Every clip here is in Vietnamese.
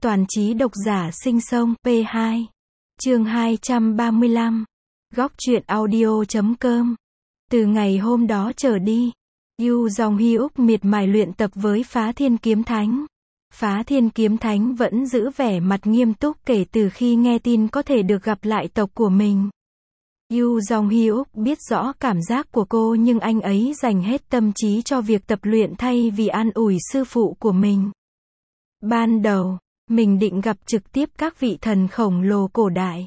Toàn trí độc giả sinh sông, P2. Chương 235. Góc truyện audio.com. Từ ngày hôm đó trở đi, Yu Jong-hyuk miệt mài luyện tập với Phá Thiên Kiếm Thánh. Phá Thiên Kiếm Thánh vẫn giữ vẻ mặt nghiêm túc kể từ khi nghe tin có thể được gặp lại tộc của mình. Yu Jong-hyuk biết rõ cảm giác của cô, nhưng anh ấy dành hết tâm trí cho việc tập luyện thay vì an ủi sư phụ của mình. Ban đầu, mình định gặp trực tiếp các vị thần khổng lồ cổ đại.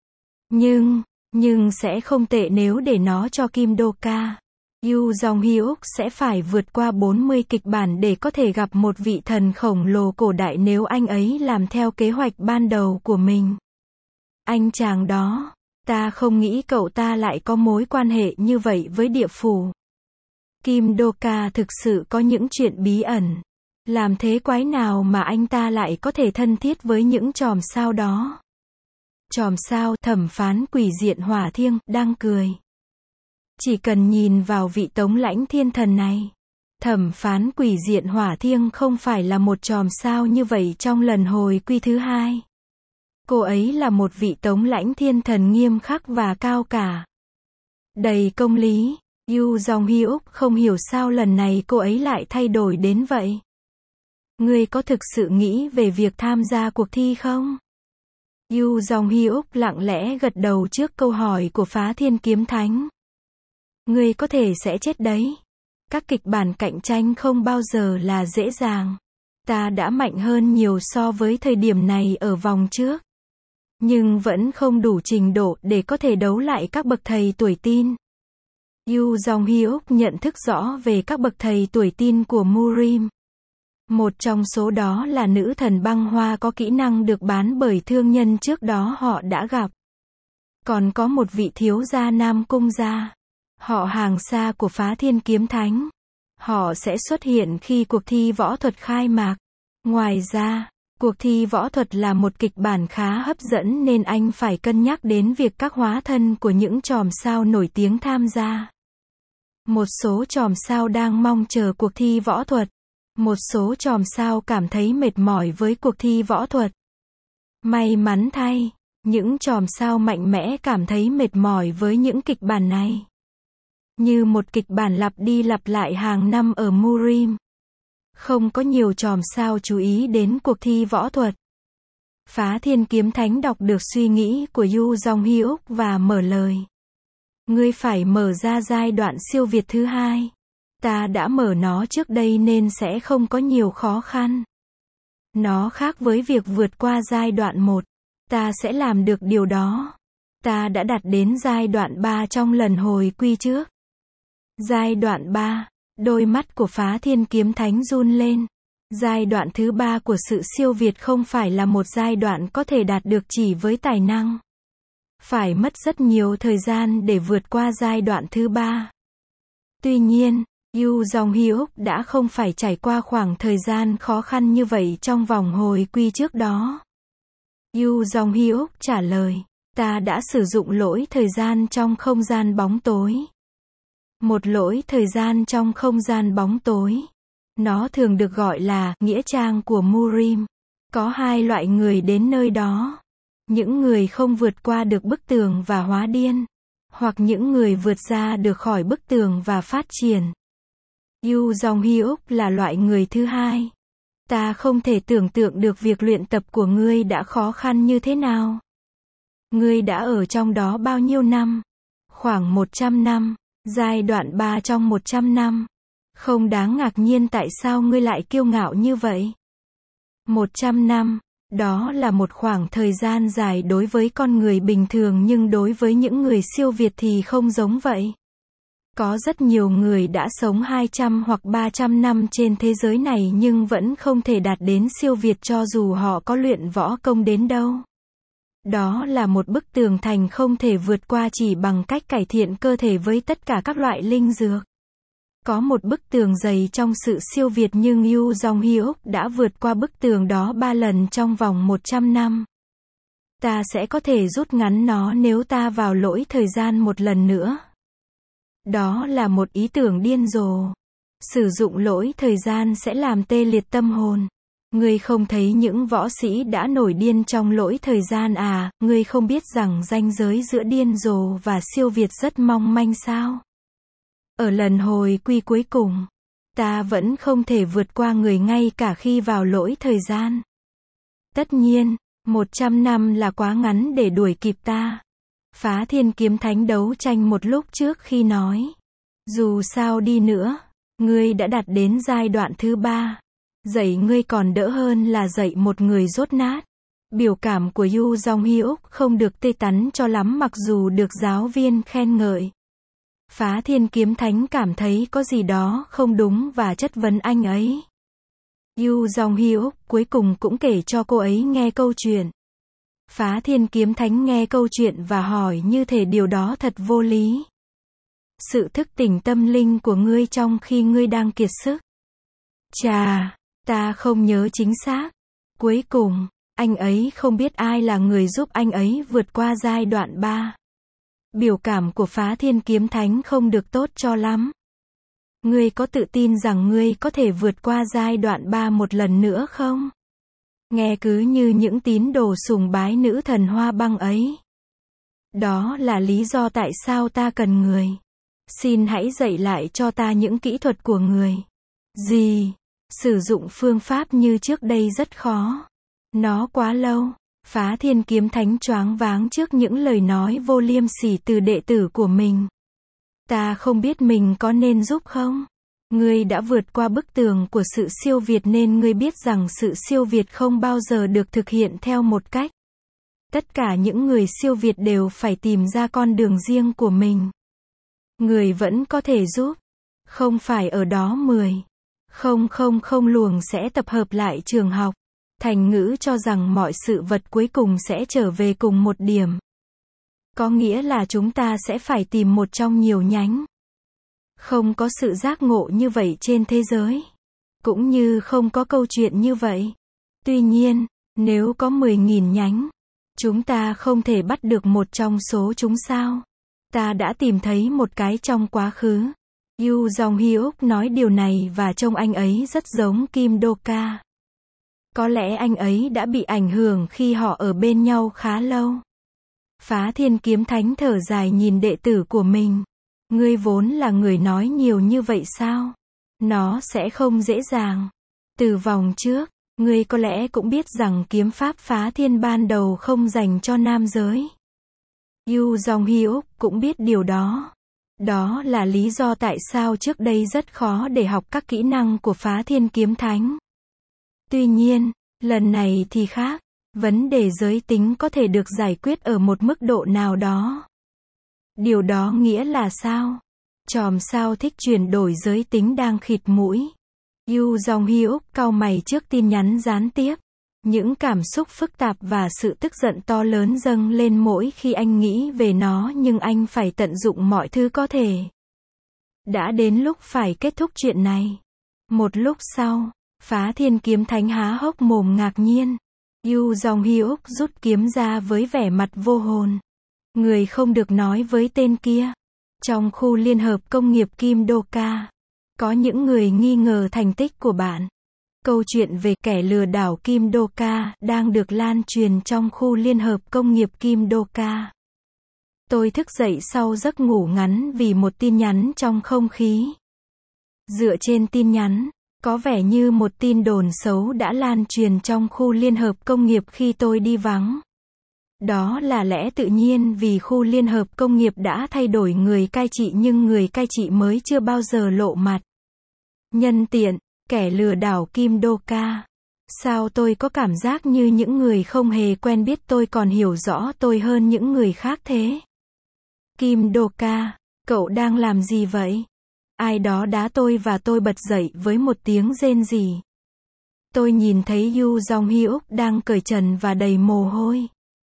Nhưng sẽ không tệ nếu để nó cho Kim Do-ka. Yu Jong-hyuk sẽ phải vượt qua 40 kịch bản để có thể gặp một vị thần khổng lồ cổ đại nếu anh ấy làm theo kế hoạch ban đầu của mình. Anh chàng đó, ta không nghĩ cậu ta lại có mối quan hệ như vậy với địa phủ. Kim Do-ka thực sự có những chuyện bí ẩn. Làm thế quái nào mà anh ta lại có thể thân thiết với những chòm sao đó? Chòm sao, thẩm phán quỷ diện Hỏa Thiêng, đang cười. Chỉ cần nhìn vào vị tống lãnh thiên thần này. Thẩm phán quỷ diện Hỏa Thiêng không phải là một chòm sao như vậy trong lần hồi quy thứ hai. Cô ấy là một vị tống lãnh thiên thần nghiêm khắc và cao cả. Đầy công lý. Yu Jong-hyuk không hiểu sao lần này cô ấy lại thay đổi đến vậy. Ngươi có thực sự nghĩ về việc tham gia cuộc thi không? Yu Jong-hyuk lặng lẽ gật đầu trước câu hỏi của Phá Thiên Kiếm Thánh. Ngươi có thể sẽ chết đấy. Các kịch bản cạnh tranh không bao giờ là dễ dàng. Ta đã mạnh hơn nhiều so với thời điểm này ở vòng trước. Nhưng vẫn không đủ trình độ để có thể đấu lại các bậc thầy tuổi teen. Yu Jong-hyuk nhận thức rõ về các bậc thầy tuổi teen của Murim. Một trong số đó là nữ thần băng hoa có kỹ năng được bán bởi thương nhân trước đó họ đã gặp. Còn có một vị thiếu gia Nam Cung gia, họ hàng xa của Phá Thiên Kiếm Thánh. Họ sẽ xuất hiện khi cuộc thi võ thuật khai mạc. Ngoài ra, cuộc thi võ thuật là một kịch bản khá hấp dẫn nên anh phải cân nhắc đến việc các hóa thân của những chòm sao nổi tiếng tham gia. Một số chòm sao đang mong chờ cuộc thi võ thuật. Một số chòm sao cảm thấy mệt mỏi với cuộc thi võ thuật. May mắn thay, những chòm sao mạnh mẽ cảm thấy mệt mỏi với những kịch bản này. Như một kịch bản lặp đi lặp lại hàng năm ở Murim. Không có nhiều chòm sao chú ý đến cuộc thi võ thuật. Phá Thiên Kiếm Thánh đọc được suy nghĩ của Yu Jong-hyuk và mở lời. Ngươi phải mở ra giai đoạn siêu việt thứ hai. Ta đã mở nó trước đây nên sẽ không có nhiều khó khăn. Nó khác với việc vượt qua giai đoạn 1. Ta sẽ làm được điều đó. Ta đã đạt đến giai đoạn 3 trong lần hồi quy trước. Giai đoạn 3, đôi mắt của Phá Thiên Kiếm Thánh run lên. Giai đoạn thứ 3 của sự siêu việt không phải là một giai đoạn có thể đạt được chỉ với tài năng. Phải mất rất nhiều thời gian để vượt qua giai đoạn thứ 3. Tuy nhiên, Yu Jong-hyuk đã không phải trải qua khoảng thời gian khó khăn như vậy trong vòng hồi quy trước đó. Yu Jong-hyuk trả lời, ta đã sử dụng lỗi thời gian trong không gian bóng tối. Một lỗi thời gian trong không gian bóng tối. Nó thường được gọi là nghĩa trang của Murim. Có hai loại người đến nơi đó. Những người không vượt qua được bức tường và hóa điên. Hoặc những người vượt ra được khỏi bức tường và phát triển. Yu Jong-hyuk là loại người thứ hai. Ta không thể tưởng tượng được việc luyện tập của ngươi đã khó khăn như thế nào. Ngươi đã ở trong đó bao nhiêu năm? Khoảng 100 năm. Giai đoạn 3 trong 100 năm. Không đáng ngạc nhiên tại sao ngươi lại kiêu ngạo như vậy. 100 năm. Đó là một khoảng thời gian dài đối với con người bình thường, nhưng đối với những người siêu việt thì không giống vậy. Có rất nhiều người đã sống 200 hoặc 300 năm trên thế giới này nhưng vẫn không thể đạt đến siêu việt cho dù họ có luyện võ công đến đâu. Đó là một bức tường thành không thể vượt qua chỉ bằng cách cải thiện cơ thể với tất cả các loại linh dược. Có một bức tường dày trong sự siêu việt nhưng Yu Jong-hyuk đã vượt qua bức tường đó 3 lần trong vòng 100 năm. Ta sẽ có thể rút ngắn nó nếu ta vào lỗi thời gian một lần nữa. Đó là một ý tưởng điên rồ. Sử dụng lỗi thời gian sẽ làm tê liệt tâm hồn. Ngươi không thấy những võ sĩ đã nổi điên trong lỗi thời gian à, ngươi không biết rằng ranh giới giữa điên rồ và siêu việt rất mong manh sao? Ở lần hồi quy cuối cùng, ta vẫn không thể vượt qua người ngay cả khi vào lỗi thời gian. Tất nhiên, 100 năm là quá ngắn để đuổi kịp ta. Phá Thiên Kiếm Thánh đấu tranh một lúc trước khi nói. Dù sao đi nữa, ngươi đã đạt đến giai đoạn thứ 3. Dạy ngươi còn đỡ hơn là dạy một người dốt nát. Biểu cảm của Yu Jong-hyuk không được tươi tắn cho lắm mặc dù được giáo viên khen ngợi. Phá Thiên Kiếm Thánh cảm thấy có gì đó không đúng và chất vấn anh ấy. Yu Jong-hyuk cuối cùng cũng kể cho cô ấy nghe câu chuyện. Phá Thiên Kiếm Thánh nghe câu chuyện và hỏi như thể điều đó thật vô lý. Sự thức tỉnh tâm linh của ngươi trong khi ngươi đang kiệt sức. Chà, ta không nhớ chính xác. Cuối cùng, anh ấy không biết ai là người giúp anh ấy vượt qua giai đoạn 3. Biểu cảm của Phá Thiên Kiếm Thánh không được tốt cho lắm. Ngươi có tự tin rằng ngươi có thể vượt qua giai đoạn 3 một lần nữa không? Nghe cứ như những tín đồ sùng bái nữ thần hoa băng ấy. Đó là lý do tại sao ta cần người. Xin hãy dạy lại cho ta những kỹ thuật của người. Gì? Sử dụng phương pháp như trước đây rất khó. Nó quá lâu. Phá Thiên Kiếm Thánh choáng váng trước những lời nói vô liêm sỉ từ đệ tử của mình. Ta không biết mình có nên giúp không? Ngươi đã vượt qua bức tường của sự siêu việt nên ngươi biết rằng sự siêu việt không bao giờ được thực hiện theo một cách. Tất cả những người siêu việt đều phải tìm ra con đường riêng của mình. Người vẫn có thể giúp. Không phải ở đó 10. Không luồng sẽ tập hợp lại trường học. Thành ngữ cho rằng mọi sự vật cuối cùng sẽ trở về cùng một điểm. Có nghĩa là chúng ta sẽ phải tìm một trong nhiều nhánh. Không có sự giác ngộ như vậy trên thế giới. Cũng như không có câu chuyện như vậy. Tuy nhiên, nếu có 10.000 nhánh, chúng ta không thể bắt được một trong số chúng sao? Ta đã tìm thấy một cái trong quá khứ. Yu Jong-hyuk nói điều này và trông anh ấy rất giống Kim Do-ka. Có lẽ anh ấy đã bị ảnh hưởng khi họ ở bên nhau khá lâu. Phá Thiên Kiếm Thánh thở dài nhìn đệ tử của mình. Ngươi vốn là người nói nhiều như vậy sao? Nó sẽ không dễ dàng. Từ vòng trước, ngươi có lẽ cũng biết rằng kiếm pháp phá thiên ban đầu không dành cho nam giới. Yu Jong-hyuk cũng biết điều đó. Đó là lý do tại sao trước đây rất khó để học các kỹ năng của Phá Thiên Kiếm Thánh. Tuy nhiên, lần này thì khác. Vấn đề giới tính có thể được giải quyết ở một mức độ nào đó. Điều đó nghĩa là sao? Chòm sao thích chuyển đổi giới tính đang khịt mũi. Yu Jong-hyuk cau mày trước tin nhắn gián tiếp. Những cảm xúc phức tạp và sự tức giận to lớn dâng lên mỗi khi anh nghĩ về nó nhưng anh phải tận dụng mọi thứ có thể. Đã đến lúc phải kết thúc chuyện này. Một lúc sau, Phá Thiên Kiếm Thánh há hốc mồm ngạc nhiên. Yu Jong-hyuk rút kiếm ra với vẻ mặt vô hồn. Người không được nói với tên kia. Trong khu liên hợp công nghiệp Kim Do-ka, có những người nghi ngờ thành tích của bạn. Câu chuyện về kẻ lừa đảo Kim Do-ka đang được lan truyền trong khu liên hợp công nghiệp Kim Do-ka. Tôi thức dậy sau giấc ngủ ngắn vì một tin nhắn trong không khí. Dựa trên tin nhắn, có vẻ như một tin đồn xấu đã lan truyền trong khu liên hợp công nghiệp khi tôi đi vắng. Đó là lẽ tự nhiên vì khu liên hợp công nghiệp đã thay đổi người cai trị nhưng người cai trị mới chưa bao giờ lộ mặt. Nhân tiện, kẻ lừa đảo Kim Do-ka. Sao tôi có cảm giác như những người không hề quen biết tôi còn hiểu rõ tôi hơn những người khác thế? Kim Do-ka, cậu đang làm gì vậy? Ai đó đá tôi và tôi bật dậy với một tiếng rên rỉ. Tôi nhìn thấy Yu Jong-hyuk đang cởi trần và đầy mồ hôi.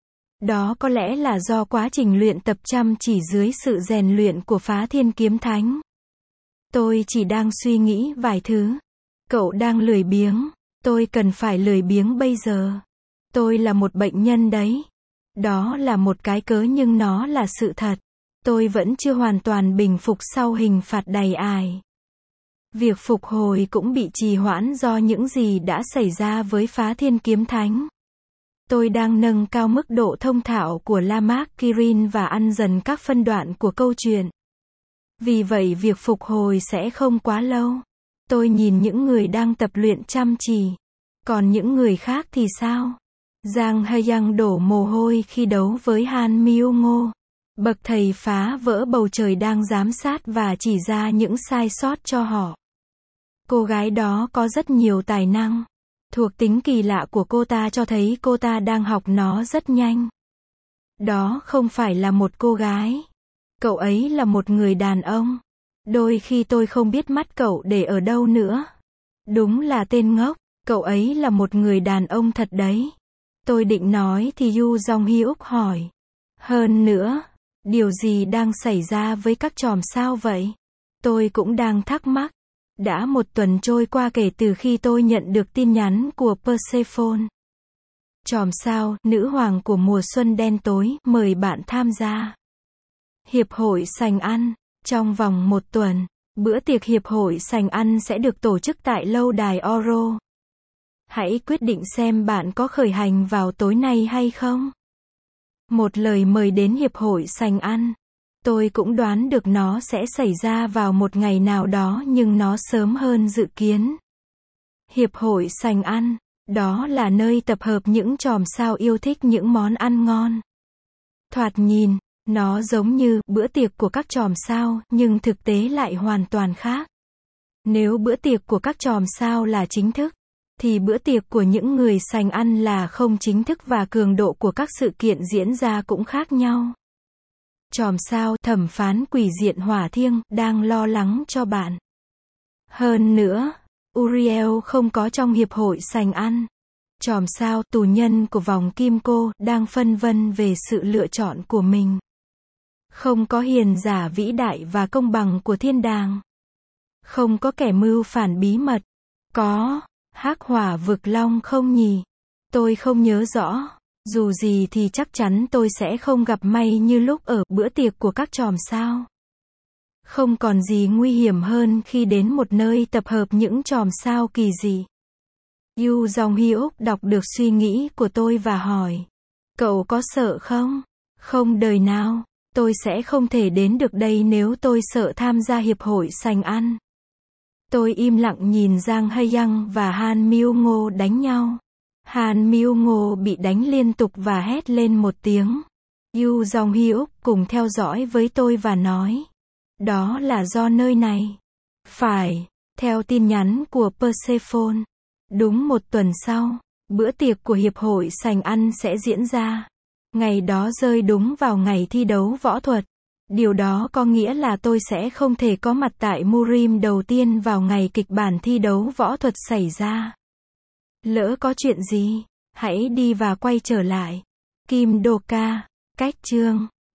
Đó có lẽ là do quá trình luyện tập chăm chỉ dưới sự rèn luyện của Phá Thiên Kiếm Thánh. Tôi chỉ đang suy nghĩ vài thứ. Cậu đang lười biếng. Tôi cần phải lười biếng bây giờ. Tôi là một bệnh nhân đấy. Đó là một cái cớ nhưng nó là sự thật. Tôi vẫn chưa hoàn toàn bình phục sau hình phạt đầy ải. Việc phục hồi cũng bị trì hoãn do những gì đã xảy ra với Phá Thiên Kiếm Thánh. Tôi đang nâng cao mức độ thông thạo của La Mác Kirin và ăn dần các phân đoạn của câu chuyện. Vì vậy việc phục hồi sẽ không quá lâu. Tôi nhìn những người đang tập luyện chăm chỉ. Còn những người khác thì sao? Giang Hae-young đổ mồ hôi khi đấu với Han Myung-ngo. Bậc thầy phá vỡ bầu trời đang giám sát và chỉ ra những sai sót cho họ. Cô gái đó có rất nhiều tài năng. Thuộc tính kỳ lạ của cô ta cho thấy cô ta đang học nó rất nhanh. Đó không phải là một cô gái. Cậu ấy là một người đàn ông. Đôi khi tôi không biết mắt cậu để ở đâu nữa. Đúng là tên ngốc. Cậu ấy là một người đàn ông thật đấy. Tôi định nói thì Yu Jong-hyuk hỏi. Hơn nữa, điều gì đang xảy ra với các chòm sao vậy? Tôi cũng đang thắc mắc. Đã một tuần trôi qua kể từ khi tôi nhận được tin nhắn của Persephone. Chòm sao, nữ hoàng của mùa xuân đen tối, mời bạn tham gia Hiệp hội Sành Ăn. Trong vòng một tuần, bữa tiệc Hiệp hội Sành Ăn sẽ được tổ chức tại lâu đài Oro. Hãy quyết định xem bạn có khởi hành vào tối nay hay không. Một lời mời đến Hiệp hội Sành Ăn. Tôi cũng đoán được nó sẽ xảy ra vào một ngày nào đó nhưng nó sớm hơn dự kiến. Hiệp hội Sành Ăn, đó là nơi tập hợp những chòm sao yêu thích những món ăn ngon. Thoạt nhìn, nó giống như bữa tiệc của các chòm sao, nhưng thực tế lại hoàn toàn khác. Nếu bữa tiệc của các chòm sao là chính thức, thì bữa tiệc của những người sành ăn là không chính thức và cường độ của các sự kiện diễn ra cũng khác nhau. Chòm sao thẩm phán quỷ diện Hỏa Thiêng đang lo lắng cho bạn. Hơn nữa, Uriel không có trong hiệp hội sành ăn. Chòm sao tù nhân của vòng kim cô đang phân vân về sự lựa chọn của mình. Không có hiền giả vĩ đại và công bằng của thiên đàng. Không có kẻ mưu phản bí mật. Có Hắc Hỏa vực long không nhỉ? Tôi không nhớ rõ. Dù gì thì chắc chắn tôi sẽ không gặp may như lúc ở bữa tiệc của các chòm sao. Không còn gì nguy hiểm hơn khi đến một nơi tập hợp những chòm sao kỳ dị. Yu Jong-hyuk đọc được suy nghĩ của tôi và hỏi. Cậu có sợ không? Không đời nào. Tôi sẽ không thể đến được đây nếu tôi sợ tham gia hiệp hội sành ăn. Tôi im lặng nhìn Giang Hae-young và Han Myung-ngo đánh nhau. Han Myung-ngo bị đánh liên tục và hét lên một tiếng. Yu Jong-hyuk cùng theo dõi với tôi và nói. Đó là do nơi này. Phải, theo tin nhắn của Persephone. Đúng một tuần sau, bữa tiệc của hiệp hội sành ăn sẽ diễn ra. Ngày đó rơi đúng vào ngày thi đấu võ thuật. Điều đó có nghĩa là tôi sẽ không thể có mặt tại Murim đầu tiên vào ngày kịch bản thi đấu võ thuật xảy ra. Lỡ có chuyện gì, hãy đi và quay trở lại. Kim Đô Ca, cách chương